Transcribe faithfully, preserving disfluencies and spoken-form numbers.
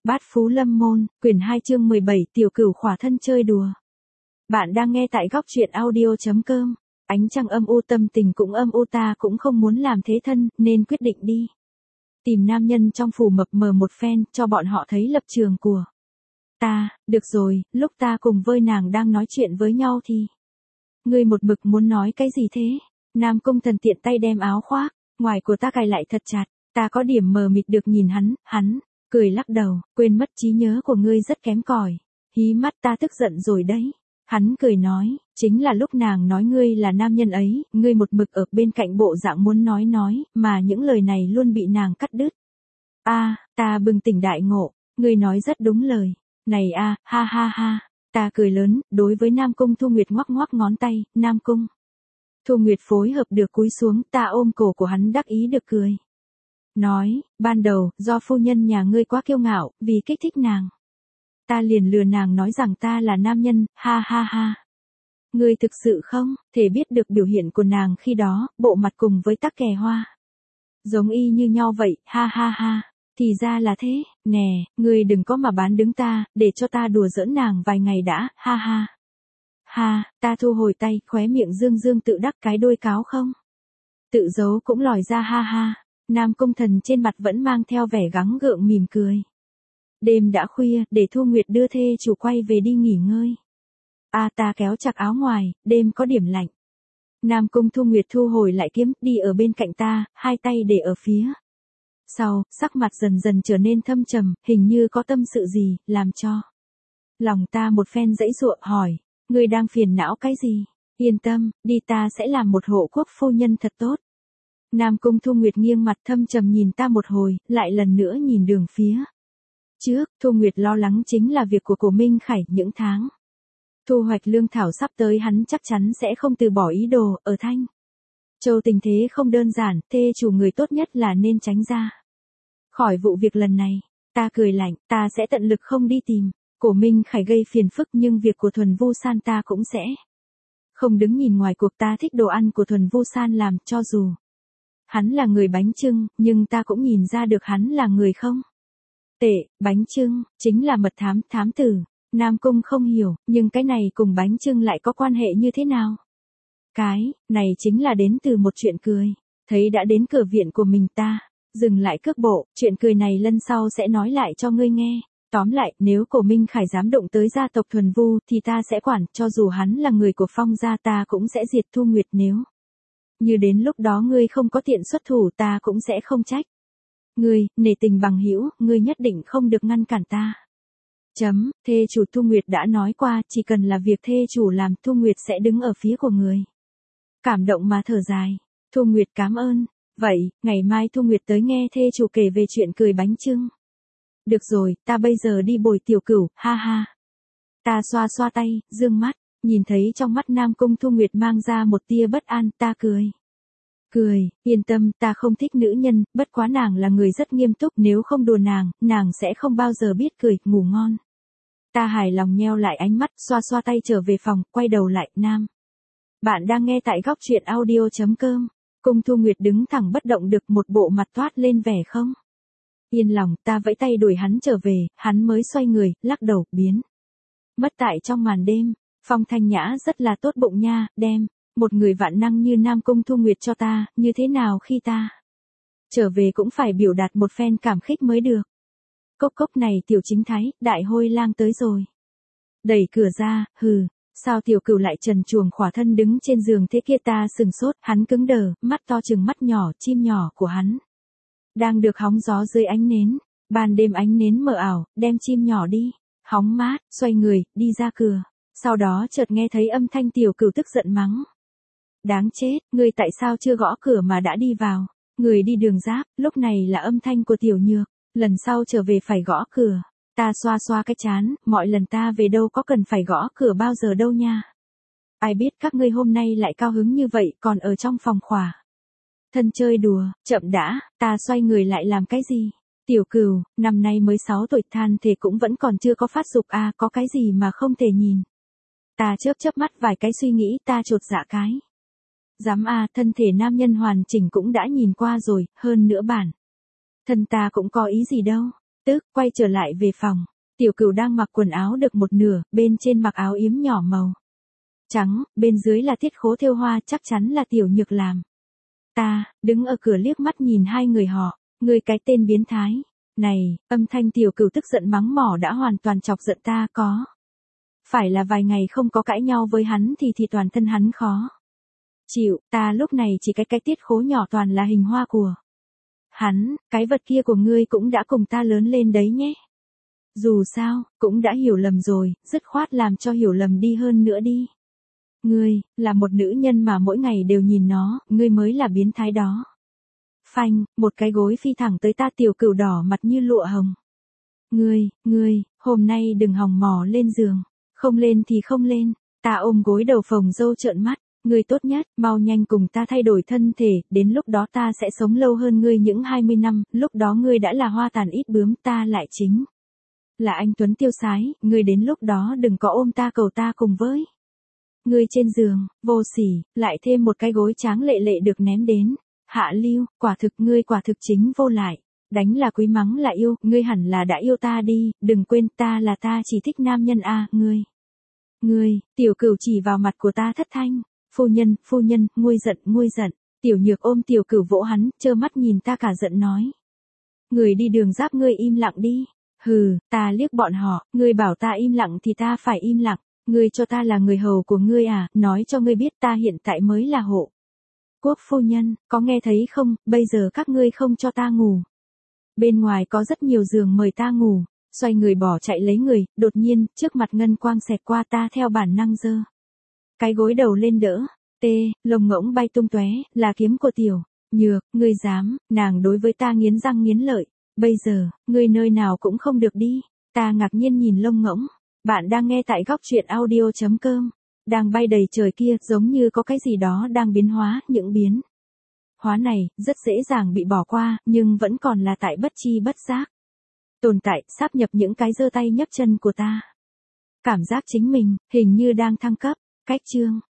Bát Phú Lâm Môn, quyển hai chương mười bảy, tiểu cửu khỏa thân chơi đùa. Bạn đang nghe tại góc truyện audio chấm com. Ánh trăng âm u, tâm tình cũng âm u, ta cũng không muốn làm thế thân, nên quyết định đi tìm nam nhân trong phủ mập mờ một phen, cho bọn họ thấy lập trường của ta. Được rồi, lúc ta cùng với nàng đang nói chuyện với nhau thì ngươi một mực muốn nói cái gì thế? Nam Cung Thần tiện tay đem áo khoác ngoài của ta cài lại thật chặt. Ta có điểm mờ mịt được nhìn hắn, hắn cười lắc đầu, quên mất trí nhớ của ngươi rất kém cỏi. Hí mắt, ta tức giận rồi đấy. Hắn cười nói, chính là lúc nàng nói ngươi là nam nhân ấy, ngươi một mực ở bên cạnh bộ dạng muốn nói nói, mà những lời này luôn bị nàng cắt đứt. A, à, ta bừng tỉnh đại ngộ, ngươi nói rất đúng lời. Này a, à, ha ha ha, ta cười lớn, đối với Nam Cung Thu Nguyệt ngoắc ngoắc ngón tay, Nam Cung. Thu Nguyệt phối hợp được cúi xuống, ta ôm cổ của hắn đắc ý được cười. Nói, ban đầu, do phu nhân nhà ngươi quá kiêu ngạo, vì kích thích nàng. Ta liền lừa nàng nói rằng ta là nam nhân, ha ha ha. Ngươi thực sự không thể biết được biểu hiện của nàng khi đó, bộ mặt cùng với tắc kè hoa. Giống y như nhau vậy, ha ha ha. Thì ra là thế, nè, ngươi đừng có mà bán đứng ta, để cho ta đùa giỡn nàng vài ngày đã, ha ha. Ha, ta thu hồi tay, khóe miệng dương dương tự đắc cái đuôi cáo không. Tự giấu cũng lòi ra, ha ha. Nam Cung Thần trên mặt vẫn mang theo vẻ gắng gượng mỉm cười. Đêm đã khuya, để Thu Nguyệt đưa thê chủ quay về đi nghỉ ngơi. A à, ta kéo chặt áo ngoài, đêm có điểm lạnh. Nam Cung Thu Nguyệt thu hồi lại kiếm, đi ở bên cạnh ta, hai tay để ở phía sau, sắc mặt dần dần trở nên thâm trầm, hình như có tâm sự gì, làm cho lòng ta một phen dãy giụa, hỏi, ngươi đang phiền não cái gì? Yên tâm, đi, ta sẽ làm một hộ quốc phu nhân thật tốt. Nam Cung Thu Nguyệt nghiêng mặt thâm trầm nhìn ta một hồi, lại lần nữa nhìn đường phía trước. Thu Nguyệt lo lắng chính là việc của Cổ Minh Khải, những tháng thu hoạch lương thảo sắp tới hắn chắc chắn sẽ không từ bỏ ý đồ. Ở Thanh Châu tình thế không đơn giản, thê chủ người tốt nhất là nên tránh ra khỏi vụ việc lần này. Ta cười lạnh, ta sẽ tận lực không đi tìm Cổ Minh Khải gây phiền phức, nhưng việc của Thuần Vu San ta cũng sẽ không đứng nhìn ngoài cuộc. Ta thích đồ ăn của Thuần Vu San làm, cho dù hắn là người bánh chưng, nhưng ta cũng nhìn ra được hắn là người không tệ. Bánh chưng, chính là mật thám, thám tử. Nam Cung không hiểu, nhưng cái này cùng bánh chưng lại có quan hệ như thế nào? Cái này chính là đến từ một chuyện cười. Thấy đã đến cửa viện của mình, ta dừng lại cước bộ, chuyện cười này lần sau sẽ nói lại cho ngươi nghe. Tóm lại, nếu Cổ Minh Khải dám động tới gia tộc Thuần Vu, thì ta sẽ quản, cho dù hắn là người của Phong gia, ta cũng sẽ diệt Thu Nguyệt. Nếu như đến lúc đó ngươi không có tiện xuất thủ, ta cũng sẽ không trách ngươi, nể tình bằng hữu, ngươi nhất định không được ngăn cản ta. Chấm, thê chủ Thu Nguyệt đã nói qua, chỉ cần là việc thê chủ làm, Thu Nguyệt sẽ đứng ở phía của người. Cảm động mà thở dài, Thu Nguyệt cảm ơn. Vậy, ngày mai Thu Nguyệt tới nghe thê chủ kể về chuyện cười bánh chưng. Được rồi, ta bây giờ đi bồi tiểu cửu, ha ha. Ta xoa xoa tay, dương mắt, nhìn thấy trong mắt Nam Cung Thu Nguyệt mang ra một tia bất an, ta cười. Cười, yên tâm, ta không thích nữ nhân, bất quá nàng là người rất nghiêm túc, nếu không đùa nàng, nàng sẽ không bao giờ biết cười, ngủ ngon. Ta hài lòng nheo lại ánh mắt, xoa xoa tay trở về phòng, quay đầu lại, Nam. Bạn đang nghe tại góc truyện audio chấm com. Cung Thu Nguyệt đứng thẳng bất động được, một bộ mặt toát lên vẻ không yên lòng. Ta vẫy tay đuổi hắn trở về, hắn mới xoay người, lắc đầu, biến mất tại trong màn đêm. Phong Thanh Nhã rất là tốt bụng nha, đem một người vạn năng như Nam Cung Thu Nguyệt cho ta, như thế nào khi ta trở về cũng phải biểu đạt một phen cảm khích mới được. Cốc cốc này, tiểu chính thái, đại hôi lang tới rồi. Đẩy cửa ra, hừ, sao tiểu cửu lại trần truồng khỏa thân đứng trên giường thế kia? Ta sừng sốt, hắn cứng đờ, mắt to chừng mắt nhỏ, chim nhỏ của hắn đang được hóng gió dưới ánh nến. Ban đêm ánh nến mờ ảo, đem chim nhỏ đi hóng mát. Xoay người, đi ra cửa. Sau đó chợt nghe thấy âm thanh tiểu cửu tức giận mắng. Đáng chết, ngươi tại sao chưa gõ cửa mà đã đi vào? Người đi đường giáp. Lúc này là âm thanh của Tiểu Nhược. Lần sau trở về phải gõ cửa. Ta xoa xoa cái trán, mọi lần ta về đâu có cần phải gõ cửa bao giờ đâu nha. Ai biết các ngươi hôm nay lại cao hứng như vậy, còn ở trong phòng khỏa thân chơi đùa. Chậm đã, ta xoay người lại làm cái gì? Tiểu Cửu, năm nay mới sáu tuổi, than thể cũng vẫn còn chưa có phát dục à, có cái gì mà không thể nhìn? Ta chớp chớp mắt vài cái suy nghĩ, ta chột dạ cái. Dám à, thân thể nam nhân hoàn chỉnh cũng đã nhìn qua rồi, hơn nữa bản thân ta cũng có ý gì đâu. tức, quay trở lại về phòng. Tiểu Cửu đang mặc quần áo được một nửa, bên trên mặc áo yếm nhỏ màu trắng, bên dưới là tiết khố thêu hoa, chắc chắn là Tiểu Nhược làm. Ta, đứng ở cửa liếc mắt nhìn hai người họ, ngươi cái tên biến thái. Này, âm thanh Tiểu Cửu tức giận mắng mỏ đã hoàn toàn chọc giận ta có. Phải là vài ngày không có cãi nhau với hắn thì thì toàn thân hắn khó chịu, ta lúc này chỉ cái cái tiết khố nhỏ toàn là hình hoa của hắn, cái vật kia của ngươi cũng đã cùng ta lớn lên đấy nhé. Dù sao, cũng đã hiểu lầm rồi, dứt khoát làm cho hiểu lầm đi hơn nữa đi. Ngươi, là một nữ nhân mà mỗi ngày đều nhìn nó, ngươi mới là biến thái đó. Phanh, một cái gối phi thẳng tới ta. Tiểu Cửu đỏ mặt như lụa hồng. Ngươi, ngươi, hôm nay đừng hòng mò lên giường. Không lên thì không lên. Ta ôm gối đầu phồng râu trợn mắt. Ngươi tốt nhất, mau nhanh cùng ta thay đổi thân thể, đến lúc đó ta sẽ sống lâu hơn ngươi những hai mươi năm, lúc đó ngươi đã là hoa tàn ít bướm, ta lại chính là anh tuấn tiêu sái, ngươi đến lúc đó đừng có ôm ta cầu ta cùng với. Ngươi trên giường, vô sỉ, lại thêm một cái gối tráng lệ lệ được ném đến. Hạ lưu, quả thực ngươi quả thực chính vô lại. Đánh là quý, mắng là yêu, ngươi hẳn là đã yêu ta đi, đừng quên ta là ta chỉ thích nam nhân a à, ngươi. Ngươi, Tiểu Cửu chỉ vào mặt của ta thất thanh. Phu nhân, phu nhân, nguôi giận, nguôi giận. Tiểu Nhược ôm Tiểu Cửu vỗ hắn, trơ mắt nhìn ta cả giận nói. Người đi đường giáp ngươi im lặng đi. Hừ, ta liếc bọn họ, ngươi bảo ta im lặng thì ta phải im lặng. Ngươi cho ta là người hầu của ngươi à, nói cho ngươi biết ta hiện tại mới là hộ quốc phu nhân, có nghe thấy không, bây giờ các ngươi không cho ta ngủ. Bên ngoài có rất nhiều giường mời ta ngủ, xoay người bỏ chạy lấy người, đột nhiên, trước mặt ngân quang xẹt qua ta theo bản năng giơ cái gối đầu lên đỡ, tê, lồng ngỗng bay tung tóe, là kiếm của Tiểu Nhược, ngươi dám, nàng đối với ta nghiến răng nghiến lợi, bây giờ, ngươi nơi nào cũng không được đi, ta ngạc nhiên nhìn lông ngỗng, bạn đang nghe tại góc truyện audio.com, đang bay đầy trời kia, giống như có cái gì đó đang biến hóa, những biến hóa này, rất dễ dàng bị bỏ qua, nhưng vẫn còn là tại bất chi bất giác tồn tại, sáp nhập những cái giơ tay nhấc chân của ta. Cảm giác chính mình, hình như đang thăng cấp, cách chương.